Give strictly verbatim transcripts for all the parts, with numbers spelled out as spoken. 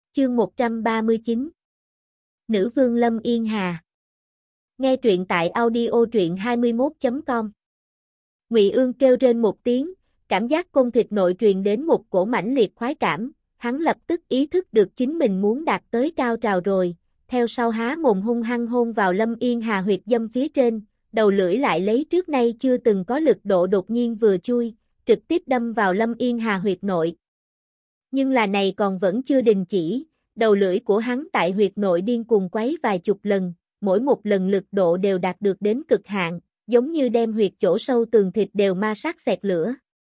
Chương một trăm ba mươi chín Nữ vương Lâm Yên Hà. Nghe truyện tại audio truyện hai mươi mốt chấm com. Ngụy Ương kêu rên một tiếng, cảm giác côn thịt nội truyền đến một cổ mãnh liệt khoái cảm, hắn lập tức ý thức được chính mình muốn đạt tới cao trào rồi, theo sau há mồm hung hăng hôn vào Lâm Yên Hà huyệt dâm phía trên, đầu lưỡi lại lấy trước nay chưa từng có lực độ đột nhiên vừa chui, trực tiếp đâm vào Lâm Yên Hà huyệt nội. Nhưng là này còn vẫn chưa đình chỉ, đầu lưỡi của hắn tại huyệt nội điên cuồng quấy vài chục lần, mỗi một lần lực độ đều đạt được đến cực hạn, giống như đem huyệt chỗ sâu tường thịt đều ma sát xẹt lửa.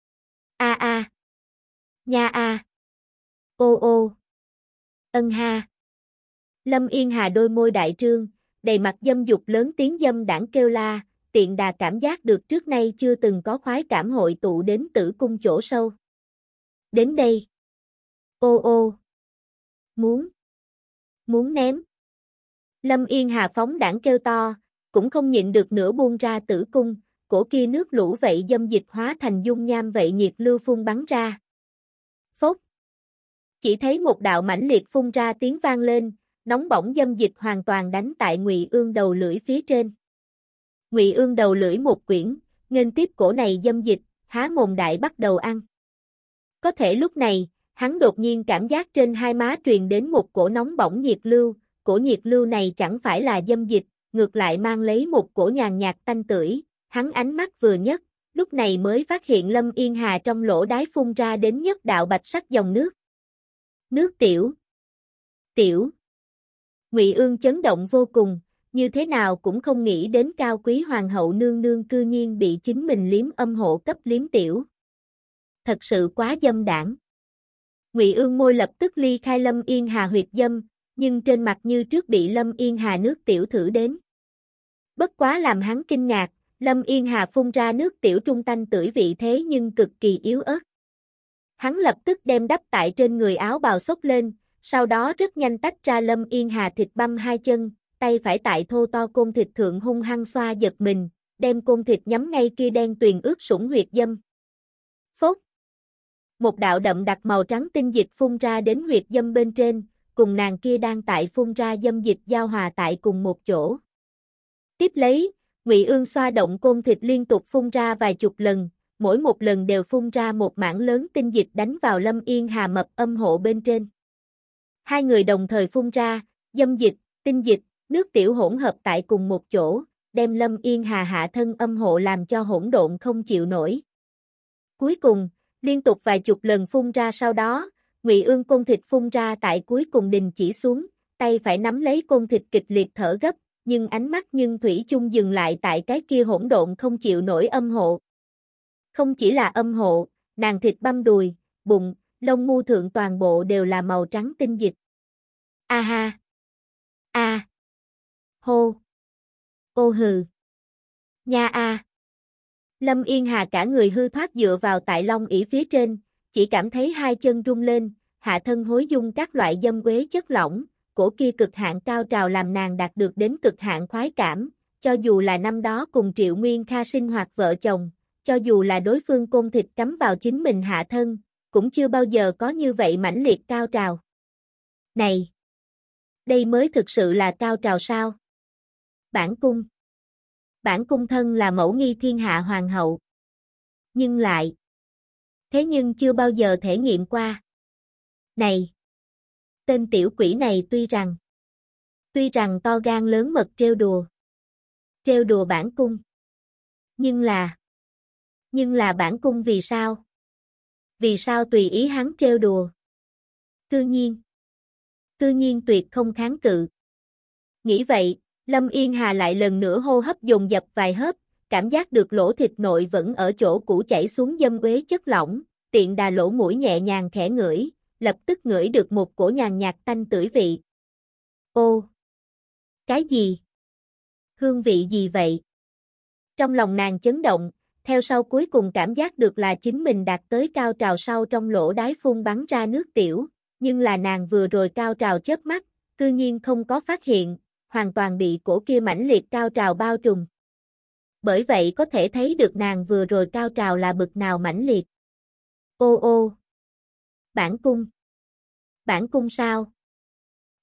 A a, nha a, ô ô, ân ha. Lâm Yên Hà đôi môi đại trương, đầy mặt dâm dục lớn tiếng dâm đãng kêu la, tiện đà cảm giác được trước nay chưa từng có khoái cảm hội tụ đến tử cung chỗ sâu. Đến đây. Ô ô. Muốn. Muốn ném. Lâm Yên Hà phóng đãng kêu to, cũng không nhịn được nữa buông ra tử cung, cổ kia nước lũ vậy dâm dịch hóa thành dung nham vậy nhiệt lưu phun bắn ra. Phốc. Chỉ thấy một đạo mãnh liệt phun ra tiếng vang lên, nóng bỏng dâm dịch hoàn toàn đánh tại Ngụy Ương đầu lưỡi phía trên. Ngụy Ương đầu lưỡi một quyển, nghênh tiếp cổ này dâm dịch, há mồm đại bắt đầu ăn. Có thể lúc này, hắn đột nhiên cảm giác trên hai má truyền đến một cổ nóng bỏng nhiệt lưu, cổ nhiệt lưu này chẳng phải là dâm dịch, ngược lại mang lấy một cổ nhàn nhạt tanh tưởi, hắn ánh mắt vừa nhấc, lúc này mới phát hiện Lâm Yên Hà trong lỗ đái phun ra đến nhất đạo bạch sắc dòng nước. Nước tiểu. Tiểu. Ngụy Ương chấn động vô cùng, như thế nào cũng không nghĩ đến cao quý hoàng hậu nương nương cư nhiên bị chính mình liếm âm hộ cấp liếm tiểu. Thật sự quá dâm đảng. Ngụy Ương môi lập tức ly khai Lâm Yên Hà huyệt dâm, nhưng trên mặt như trước bị Lâm Yên Hà nước tiểu thử đến. Bất quá làm hắn kinh ngạc, Lâm Yên Hà phun ra nước tiểu trung tanh tưởi vị thế nhưng cực kỳ yếu ớt. Hắn lập tức đem đắp tại trên người áo bào xốc lên, sau đó rất nhanh tách ra Lâm Yên Hà thịt băm hai chân, tay phải tại thô to côn thịt thượng hung hăng xoa giật mình, đem côn thịt nhắm ngay kia đen tuyền ướt sũng huyệt dâm. Phốt. Một đạo đậm đặc màu trắng tinh dịch phun ra đến huyệt dâm bên trên, cùng nàng kia đang tại phun ra dâm dịch giao hòa tại cùng một chỗ. Tiếp lấy, Ngụy Ương xoa động côn thịt liên tục phun ra vài chục lần, mỗi một lần đều phun ra một mảng lớn tinh dịch đánh vào Lâm Yên Hà mập âm hộ bên trên. Hai người đồng thời phun ra, dâm dịch, tinh dịch, nước tiểu hỗn hợp tại cùng một chỗ, đem Lâm Yên Hà hạ thân âm hộ làm cho hỗn độn không chịu nổi. Cuối cùng, liên tục vài chục lần phun ra sau đó, Ngụy Ương côn thịt phun ra tại cuối cùng đình chỉ xuống, tay phải nắm lấy côn thịt kịch liệt thở gấp, nhưng ánh mắt nhưng thủy chung dừng lại tại cái kia hỗn độn không chịu nổi âm hộ. Không chỉ là âm hộ, nàng thịt băm đùi, bụng, lông mu thượng toàn bộ đều là màu trắng tinh dịch. A ha. A. Hô. Ô hừ. Nha a. Lâm Yên Hà cả người hư thoát dựa vào tại long ỷ phía trên, chỉ cảm thấy hai chân rung lên, hạ thân hối dung các loại dâm uế chất lỏng, cổ kia cực hạn cao trào làm nàng đạt được đến cực hạn khoái cảm, cho dù là năm đó cùng Triệu Nguyên Kha sinh hoạt vợ chồng, cho dù là đối phương côn thịt cắm vào chính mình hạ thân, cũng chưa bao giờ có như vậy mãnh liệt cao trào. Này! Đây mới thực sự là cao trào sao? Bản cung. Bản cung thân là mẫu nghi thiên hạ hoàng hậu. Nhưng lại. Thế nhưng chưa bao giờ thể nghiệm qua. Này! Tên tiểu quỷ này tuy rằng. Tuy rằng to gan lớn mật trêu đùa. Trêu đùa bản cung. Nhưng là. Nhưng là bản cung vì sao? Vì sao tùy ý hắn trêu đùa? Cư nhiên. Cư nhiên tuyệt không kháng cự. Nghĩ vậy, Lâm Yên Hà lại lần nữa hô hấp dồn dập vài hớp, cảm giác được lỗ thịt nội vẫn ở chỗ cũ chảy xuống dâm uế chất lỏng, tiện đà lỗ mũi nhẹ nhàng khẽ ngửi, lập tức ngửi được một cổ nhàn nhạt tanh tưởi vị. Ô! Cái gì? Hương vị gì vậy? Trong lòng nàng chấn động, theo sau cuối cùng cảm giác được là chính mình đạt tới cao trào sau trong lỗ đái phun bắn ra nước tiểu, nhưng là nàng vừa rồi cao trào chớp mắt, cư nhiên không có phát hiện, hoàn toàn bị cổ kia mãnh liệt cao trào bao trùm. Bởi vậy có thể thấy được nàng vừa rồi cao trào là bực nào mãnh liệt. Ô ô! Bản cung! Bản cung sao?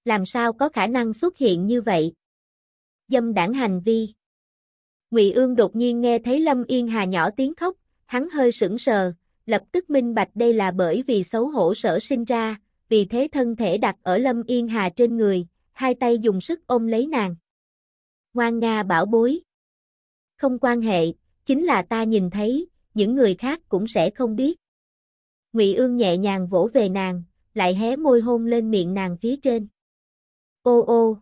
Làm sao có khả năng xuất hiện như vậy? Dâm đảng hành vi. Ngụy Ương đột nhiên nghe thấy Lâm Yên Hà nhỏ tiếng khóc, hắn hơi sững sờ, lập tức minh bạch đây là bởi vì xấu hổ sở sinh ra, vì thế thân thể đặt ở Lâm Yên Hà trên người, hai tay dùng sức ôm lấy nàng. Ngoan nga bảo bối. Không quan hệ, chính là ta nhìn thấy, những người khác cũng sẽ không biết. Ngụy Ương nhẹ nhàng vỗ về nàng, lại hé môi hôn lên miệng nàng phía trên. Ô ô.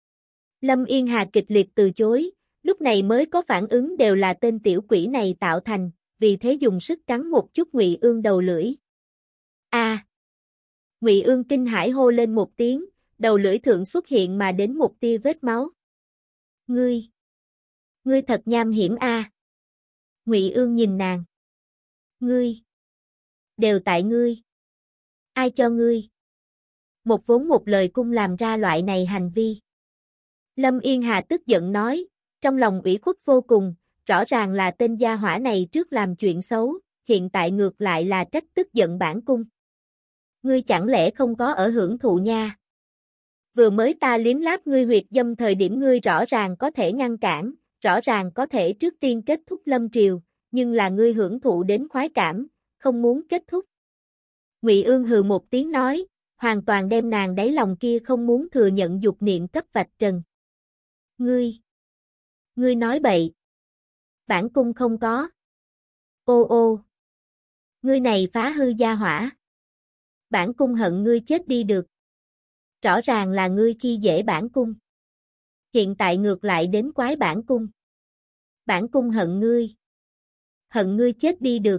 Lâm Yên Hà kịch liệt từ chối, lúc này mới có phản ứng đều là tên tiểu quỷ này tạo thành, vì thế dùng sức cắn một chút Ngụy Ương đầu lưỡi. A. À. Ngụy Ương kinh hãi hô lên một tiếng, đầu lưỡi thượng xuất hiện mà đến một tia vết máu. Ngươi, ngươi thật nham hiểm a. À. Ngụy Ương nhìn nàng. Ngươi, đều tại ngươi. Ai cho ngươi? Một vốn một lời cung làm ra loại này hành vi. Lâm Yên Hà tức giận nói, trong lòng ủy khuất vô cùng, rõ ràng là tên gia hỏa này trước làm chuyện xấu, hiện tại ngược lại là trách tức giận bản cung. Ngươi chẳng lẽ không có ở hưởng thụ nha? Vừa mới ta liếm láp ngươi huyệt dâm thời điểm ngươi rõ ràng có thể ngăn cản, rõ ràng có thể trước tiên kết thúc lâm triều, nhưng là ngươi hưởng thụ đến khoái cảm, không muốn kết thúc. Ngụy Ương hừ một tiếng nói, hoàn toàn đem nàng đáy lòng kia không muốn thừa nhận dục niệm cấp vạch trần. Ngươi, ngươi nói bậy. Bản cung không có. Ô ô. Ngươi này phá hư gia hỏa. Bản cung hận ngươi chết đi được. Rõ ràng là ngươi khi dễ bản cung. Hiện tại ngược lại đến quái bản cung. Bản cung hận ngươi. Hận ngươi chết đi được.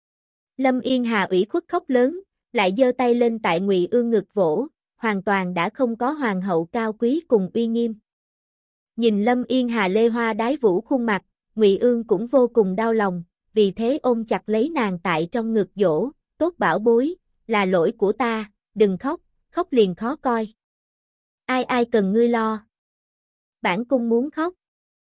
Lâm Yên Hà ủy khuất khóc lớn, lại giơ tay lên tại Ngụy Ương ngực vỗ, hoàn toàn đã không có hoàng hậu cao quý cùng uy nghiêm. Nhìn Lâm Yên Hà lê hoa đái vũ khuôn mặt, Ngụy Ương cũng vô cùng đau lòng, vì thế ôm chặt lấy nàng tại trong ngực dỗ, tốt bảo bối, là lỗi của ta, đừng khóc, khóc liền khó coi. Ai ai cần ngươi lo. Bản cung muốn khóc.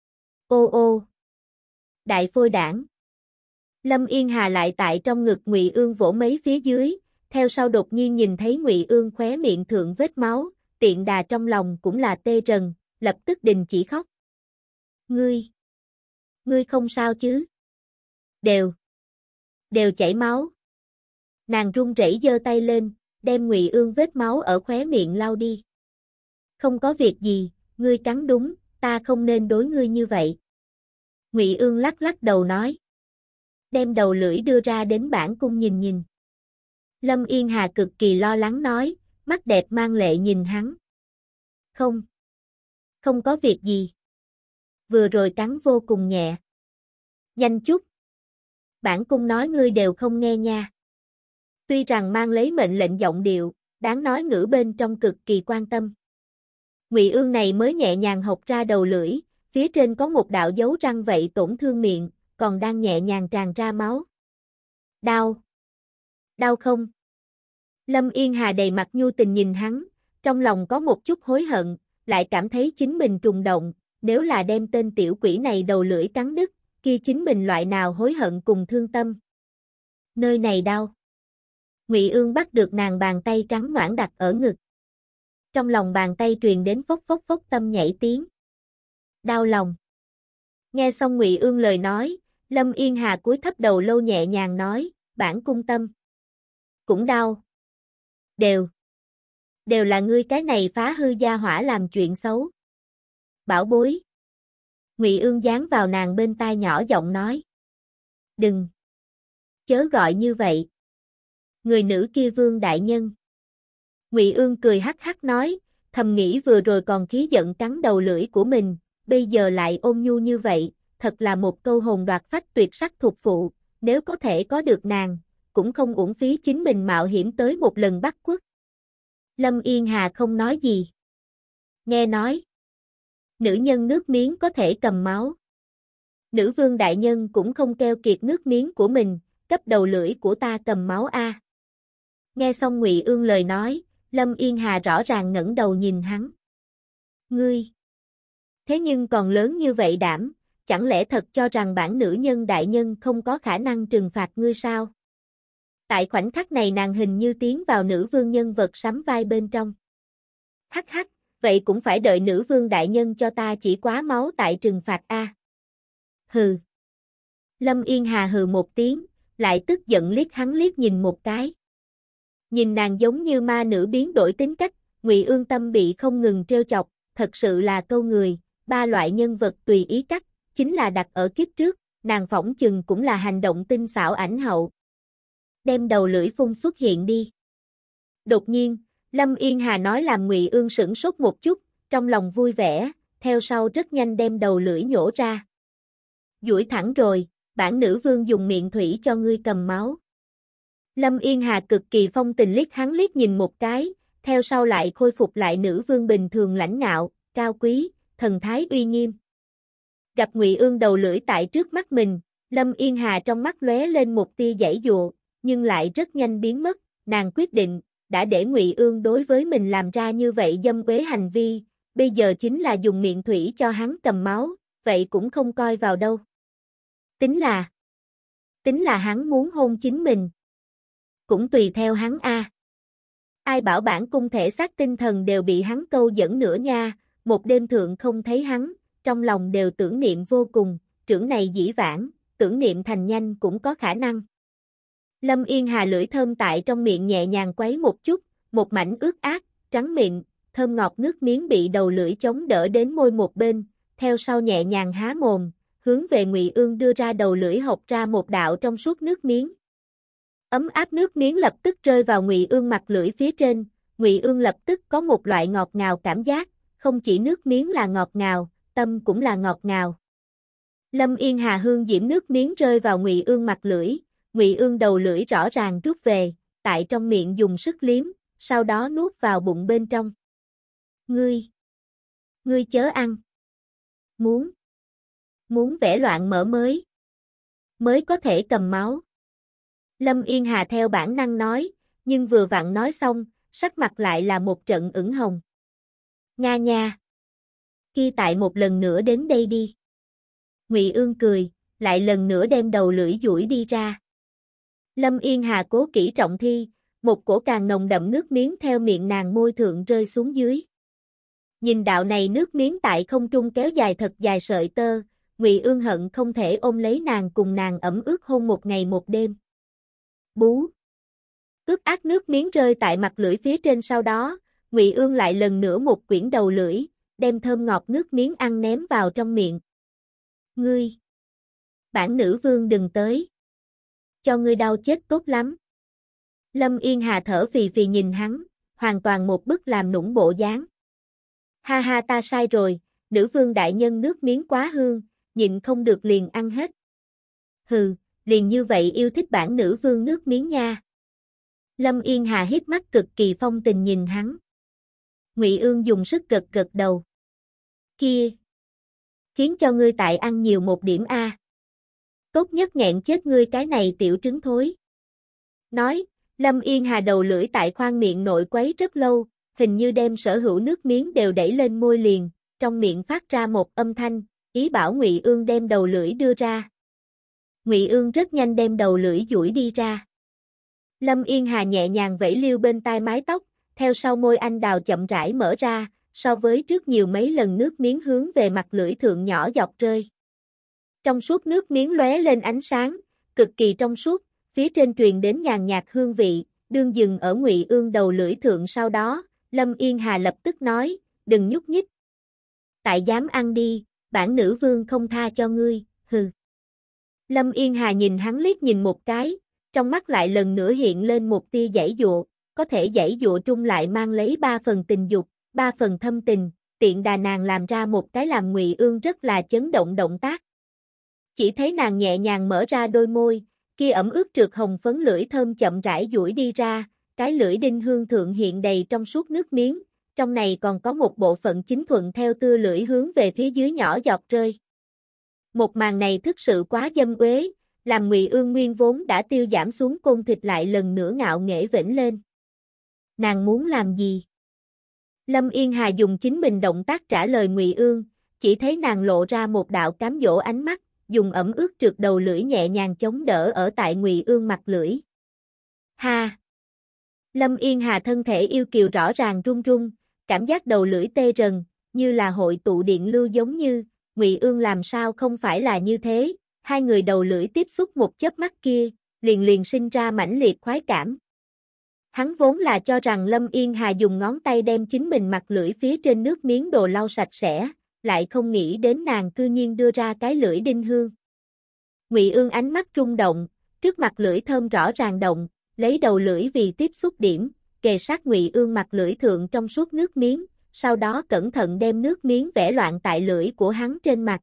Ô ô. Đại phôi đảng. Lâm Yên Hà lại tại trong ngực Ngụy Ương vỗ mấy phía dưới, theo sau đột nhiên nhìn thấy Ngụy Ương khóe miệng thượng vết máu, tiện đà trong lòng cũng là tê rần, lập tức đình chỉ khóc. Ngươi, ngươi không sao chứ? Đều, đều chảy máu. Nàng run rẩy giơ tay lên, đem Ngụy Ương vết máu ở khóe miệng lau đi. Không có việc gì, ngươi cắn đúng, ta không nên đối ngươi như vậy. Ngụy Ương lắc lắc đầu nói. Đem đầu lưỡi đưa ra đến bản cung nhìn nhìn. Lâm Yên Hà cực kỳ lo lắng nói, mắt đẹp mang lệ nhìn hắn. Không, không có việc gì. Vừa rồi cắn vô cùng nhẹ. Nhanh chút. Bản cung nói ngươi đều không nghe nha. Tuy rằng mang lấy mệnh lệnh giọng điệu, đáng nói ngữ bên trong cực kỳ quan tâm. Ngụy Ương này mới nhẹ nhàng hộc ra đầu lưỡi, phía trên có một đạo dấu răng vậy tổn thương miệng, còn đang nhẹ nhàng tràn ra máu. Đau. Đau không? Lâm Yên Hà đầy mặt nhu tình nhìn hắn, trong lòng có một chút hối hận, lại cảm thấy chính mình trùng động, nếu là đem tên tiểu quỷ này đầu lưỡi cắn đứt, kia chính mình loại nào hối hận cùng thương tâm. Nơi này đau. Ngụy Ương bắt được nàng bàn tay trắng nõn đặt ở ngực. Trong lòng bàn tay truyền đến phốc phốc phốc tâm nhảy tiếng. Đau lòng. Nghe xong Ngụy Ương lời nói, Lâm Yên Hà cúi thấp đầu lâu nhẹ nhàng nói, bản cung tâm. Cũng đau. Đều. Đều là ngươi cái này phá hư gia hỏa làm chuyện xấu. Bảo bối. Ngụy Ương dán vào nàng bên tai nhỏ giọng nói. Đừng. Chớ gọi như vậy. Người nữ kia vương đại nhân. Ngụy Ương cười hắc hắc nói, thầm nghĩ vừa rồi còn khí giận cắn đầu lưỡi của mình, bây giờ lại ôn nhu như vậy, thật là một câu hồn đoạt phách tuyệt sắc thuộc phụ, nếu có thể có được nàng, cũng không uổng phí chính mình mạo hiểm tới một lần bắt quốc. Lâm Yên Hà không nói gì. Nghe nói, nữ nhân nước miếng có thể cầm máu. Nữ vương đại nhân cũng không keo kiệt nước miếng của mình, cấp đầu lưỡi của ta cầm máu a. Nghe xong Ngụy Ương lời nói, Lâm Yên Hà rõ ràng ngẩng đầu nhìn hắn. Ngươi! Thế nhưng còn lớn như vậy đảm, chẳng lẽ thật cho rằng bản nữ nhân đại nhân không có khả năng trừng phạt ngươi sao? Tại khoảnh khắc này nàng hình như tiến vào nữ vương nhân vật sắm vai bên trong. Hắc hắc, vậy cũng phải đợi nữ vương đại nhân cho ta chỉ quá máu tại trừng phạt a. Hừ. Lâm Yên Hà hừ một tiếng, lại tức giận liếc hắn liếc nhìn một cái. Nhìn nàng giống như ma nữ biến đổi tính cách, Ngụy Ương tâm bị không ngừng trêu chọc, thật sự là câu người, ba loại nhân vật tùy ý cắt, chính là đặt ở kiếp trước, nàng phỏng chừng cũng là hành động tinh xảo ảnh hậu. Đem đầu lưỡi phun xuất hiện đi. Đột nhiên, Lâm Yên Hà nói làm Ngụy Ương sửng sốt một chút, trong lòng vui vẻ, theo sau rất nhanh đem đầu lưỡi nhổ ra. Duỗi thẳng rồi, bản nữ vương dùng miệng thủy cho ngươi cầm máu. Lâm Yên Hà cực kỳ phong tình liếc hắn liếc nhìn một cái, theo sau lại khôi phục lại nữ vương bình thường lãnh ngạo, cao quý, thần thái uy nghiêm. Gặp Ngụy Ương đầu lưỡi tại trước mắt mình, Lâm Yên Hà trong mắt lóe lên một tia giãy giụa, nhưng lại rất nhanh biến mất, nàng quyết định, đã để Ngụy Ương đối với mình làm ra như vậy dâm uế hành vi, bây giờ chính là dùng miệng thủy cho hắn cầm máu, vậy cũng không coi vào đâu. Tính là, tính là hắn muốn hôn chính mình. Cũng tùy theo hắn a. Ai bảo bản cung thể xác tinh thần đều bị hắn câu dẫn nữa nha, một đêm thượng không thấy hắn, trong lòng đều tưởng niệm vô cùng, trưởng này dĩ vãng, tưởng niệm thành nhanh cũng có khả năng. Lâm Yên Hà lưỡi thơm tại trong miệng nhẹ nhàng quấy một chút, một mảnh ướt át, trắng mịn, thơm ngọt nước miếng bị đầu lưỡi chống đỡ đến môi một bên, theo sau nhẹ nhàng há mồm, hướng về Ngụy Ương đưa ra đầu lưỡi hộc ra một đạo trong suốt nước miếng. Ấm áp nước miếng lập tức rơi vào Ngụy Ương mặt lưỡi phía trên, Ngụy Ương lập tức có một loại ngọt ngào cảm giác, không chỉ nước miếng là ngọt ngào, tâm cũng là ngọt ngào. Lâm Yên Hà hương diễm nước miếng rơi vào Ngụy Ương mặt lưỡi, Ngụy Ương đầu lưỡi rõ ràng rút về, tại trong miệng dùng sức liếm, sau đó nuốt vào bụng bên trong. Ngươi, ngươi chớ ăn. Muốn, muốn vẽ loạn mở mới, mới có thể cầm máu. Lâm Yên Hà theo bản năng nói, nhưng vừa vặn nói xong, sắc mặt lại là một trận ửng hồng. Nga nha. Kia tại một lần nữa đến đây đi. Ngụy Ương cười, lại lần nữa đem đầu lưỡi duỗi đi ra. Lâm Yên Hà cố kỹ trọng thi, một cổ càng nồng đậm nước miếng theo miệng nàng môi thượng rơi xuống dưới. Nhìn đạo này nước miếng tại không trung kéo dài thật dài sợi tơ, Ngụy Ương hận không thể ôm lấy nàng cùng nàng ẩm ướt hôn một ngày một đêm. Bú. Ướt át nước miếng rơi tại mặt lưỡi phía trên sau đó, Ngụy Ương lại lần nữa một quyển đầu lưỡi, đem thơm ngọt nước miếng ăn ném vào trong miệng. Ngươi. Bản nữ vương đừng tới. Cho ngươi đau chết tốt lắm. Lâm Yên Hà thở phì phì nhìn hắn, hoàn toàn một bức làm nũng bộ dáng. Ha ha ta sai rồi, nữ vương đại nhân nước miếng quá hương, nhịn không được liền ăn hết. Hừ, liền như vậy yêu thích bản nữ vương nước miếng nha. Lâm Yên Hà híp mắt cực kỳ phong tình nhìn hắn. Ngụy Ương dùng sức gật gật đầu. Kia, khiến cho ngươi tại ăn nhiều một điểm a. Tốt nhất nghẹn chết ngươi cái này tiểu trứng thối. Nói, Lâm Yên Hà đầu lưỡi tại khoang miệng nội quấy rất lâu, hình như đem sở hữu nước miếng đều đẩy lên môi liền, trong miệng phát ra một âm thanh, ý bảo Ngụy Ương đem đầu lưỡi đưa ra. Ngụy Ương rất nhanh đem đầu lưỡi duỗi đi ra. Lâm Yên Hà nhẹ nhàng vẫy liêu bên tai mái tóc, theo sau môi anh đào chậm rãi mở ra, so với trước nhiều mấy lần nước miếng hướng về mặt lưỡi thượng nhỏ giọt rơi. Trong suốt nước miếng lóe lên ánh sáng, cực kỳ trong suốt, phía trên truyền đến nhàn nhạt hương vị, đương dừng ở Ngụy Ương đầu lưỡi thượng sau đó, Lâm Yên Hà lập tức nói, đừng nhúc nhích. Tại dám ăn đi, bản nữ vương không tha cho ngươi, hừ. Lâm Yên Hà nhìn hắn liếc nhìn một cái, trong mắt lại lần nữa hiện lên một tia giãy giụa, có thể giãy giụa trung lại mang lấy ba phần tình dục, ba phần thâm tình, tiện đà nàng làm ra một cái làm Ngụy Ương rất là chấn động động tác. Chỉ thấy nàng nhẹ nhàng mở ra đôi môi, kia ẩm ướt trượt hồng phấn lưỡi thơm chậm rãi duỗi đi ra, cái lưỡi đinh hương thượng hiện đầy trong suốt nước miếng, trong này còn có một bộ phận chính thuận theo tưa lưỡi hướng về phía dưới nhỏ giọt rơi. Một màn này thực sự quá dâm uế, làm Ngụy Ương nguyên vốn đã tiêu giảm xuống côn thịt lại lần nữa ngạo nghễ vểnh lên. Nàng muốn làm gì? Lâm Yên Hà dùng chính mình động tác trả lời Ngụy Ương, chỉ thấy nàng lộ ra một đạo cám dỗ ánh mắt, dùng ẩm ướt trượt đầu lưỡi nhẹ nhàng chống đỡ ở tại Ngụy Ương mặt lưỡi. Ha! Lâm Yên Hà thân thể yêu kiều rõ ràng run run, cảm giác đầu lưỡi tê rần, như là hội tụ điện lưu giống như, Ngụy Ương làm sao không phải là như thế, hai người đầu lưỡi tiếp xúc một chớp mắt kia, liền liền sinh ra mãnh liệt khoái cảm. Hắn vốn là cho rằng Lâm Yên Hà dùng ngón tay đem chính mình mặt lưỡi phía trên nước miếng đồ lau sạch sẽ, lại không nghĩ đến nàng cư nhiên đưa ra cái lưỡi đinh hương. Ngụy Ương ánh mắt rung động, trước mặt lưỡi thơm rõ ràng động, lấy đầu lưỡi vì tiếp xúc điểm, kề sát Ngụy Ương mặt lưỡi thượng trong suốt nước miếng, sau đó cẩn thận đem nước miếng vẽ loạn tại lưỡi của hắn trên mặt.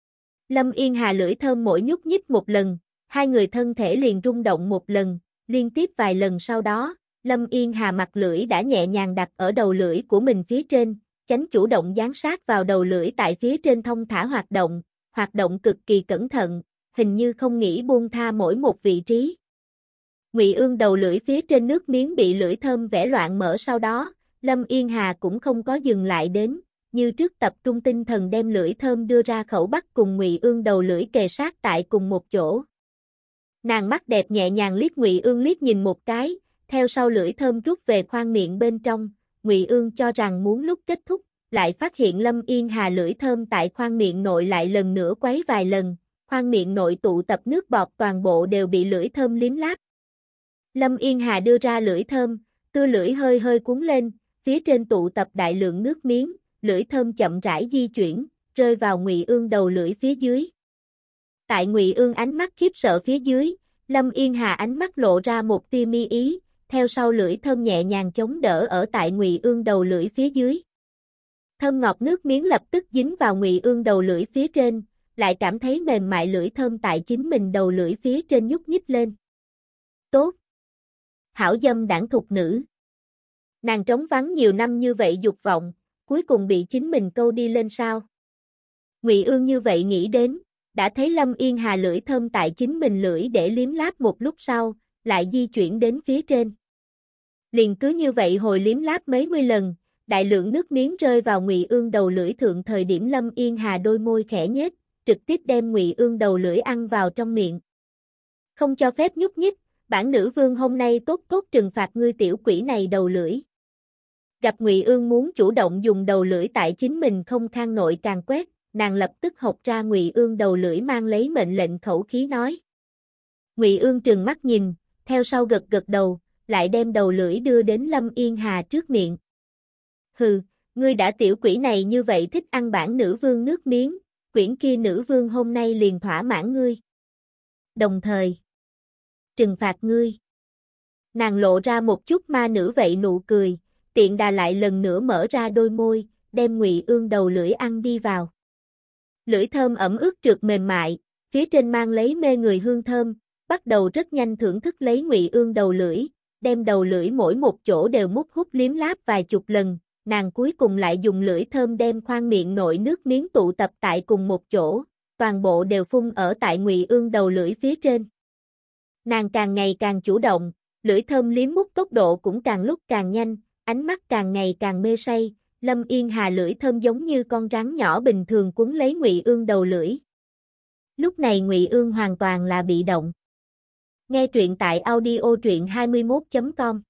Lâm Yên Hà lưỡi thơm mỗi nhúc nhích một lần, hai người thân thể liền rung động một lần, liên tiếp vài lần sau đó, Lâm Yên Hà mặt lưỡi đã nhẹ nhàng đặt ở đầu lưỡi của mình phía trên, tránh chủ động dán sát vào đầu lưỡi tại phía trên thông thả hoạt động, hoạt động cực kỳ cẩn thận, hình như không nghĩ buông tha mỗi một vị trí. Ngụy Ương đầu lưỡi phía trên nước miếng bị lưỡi thơm vẽ loạn mở sau đó, Lâm Yên Hà cũng không có dừng lại đến, như trước tập trung tinh thần đem lưỡi thơm đưa ra khẩu bắt cùng Ngụy Ương đầu lưỡi kề sát tại cùng một chỗ. Nàng mắt đẹp nhẹ nhàng liếc Ngụy Ương liếc nhìn một cái, theo sau lưỡi thơm rút về khoang miệng bên trong, Ngụy Ương cho rằng muốn lúc kết thúc, lại phát hiện Lâm Yên Hà lưỡi thơm tại khoang miệng nội lại lần nữa quấy vài lần, khoang miệng nội tụ tập nước bọt toàn bộ đều bị lưỡi thơm liếm láp. Lâm Yên Hà đưa ra lưỡi thơm, tưa lưỡi hơi hơi cuốn lên, phía trên tụ tập đại lượng nước miếng, lưỡi thơm chậm rãi di chuyển, rơi vào Ngụy Ương đầu lưỡi phía dưới. Tại Ngụy Ương ánh mắt khiếp sợ phía dưới, Lâm Yên Hà ánh mắt lộ ra một tia mi ý, theo sau lưỡi thơm nhẹ nhàng chống đỡ ở tại Ngụy Ương đầu lưỡi phía dưới. Thơm ngọt nước miếng lập tức dính vào Ngụy Ương đầu lưỡi phía trên, lại cảm thấy mềm mại lưỡi thơm tại chính mình đầu lưỡi phía trên nhúc nhích lên. Tốt! Hảo dâm đảng thục nữ. Nàng trống vắng nhiều năm như vậy dục vọng, cuối cùng bị chính mình câu đi lên sao? Ngụy Ương như vậy nghĩ đến, đã thấy Lâm Yên Hà lưỡi thơm tại chính mình lưỡi để liếm láp một lúc sau, lại di chuyển đến phía trên. Liền cứ như vậy hồi liếm láp mấy mươi lần, đại lượng nước miếng rơi vào Ngụy Ương đầu lưỡi thượng thời điểm Lâm Yên Hà đôi môi khẽ nhếch, trực tiếp đem Ngụy Ương đầu lưỡi ăn vào trong miệng. Không cho phép nhúc nhích, bản nữ vương hôm nay tốt tốt trừng phạt ngươi tiểu quỷ này đầu lưỡi. Gặp Ngụy Ương muốn chủ động dùng đầu lưỡi tại chính mình không khang nội càng quét, nàng lập tức học ra Ngụy Ương đầu lưỡi mang lấy mệnh lệnh khẩu khí nói. Ngụy Ương trừng mắt nhìn, theo sau gật gật đầu, lại đem đầu lưỡi đưa đến Lâm Yên Hà trước miệng. Hừ, ngươi đã tiểu quỷ này như vậy thích ăn bản nữ vương nước miếng, quyển kia nữ vương hôm nay liền thỏa mãn ngươi. Đồng thời, trừng phạt ngươi. Nàng lộ ra một chút ma nữ vậy nụ cười, tiện đà lại lần nữa mở ra đôi môi, đem Ngụy Ương đầu lưỡi ăn đi vào. Lưỡi thơm ẩm ướt trượt mềm mại, phía trên mang lấy mê người hương thơm, bắt đầu rất nhanh thưởng thức lấy Ngụy Ương đầu lưỡi, đem đầu lưỡi mỗi một chỗ đều mút hút liếm láp vài chục lần, nàng cuối cùng lại dùng lưỡi thơm đem khoang miệng nội nước miếng tụ tập tại cùng một chỗ, toàn bộ đều phun ở tại Ngụy Ương đầu lưỡi phía trên. Nàng càng ngày càng chủ động, lưỡi thơm liếm mút tốc độ cũng càng lúc càng nhanh, ánh mắt càng ngày càng mê say, Lâm Yên Hà lưỡi thơm giống như con rắn nhỏ bình thường quấn lấy Ngụy Ương đầu lưỡi. Lúc này Ngụy Ương hoàn toàn là bị động. Nghe truyện tại audio truyện hai mươi mốt chấm com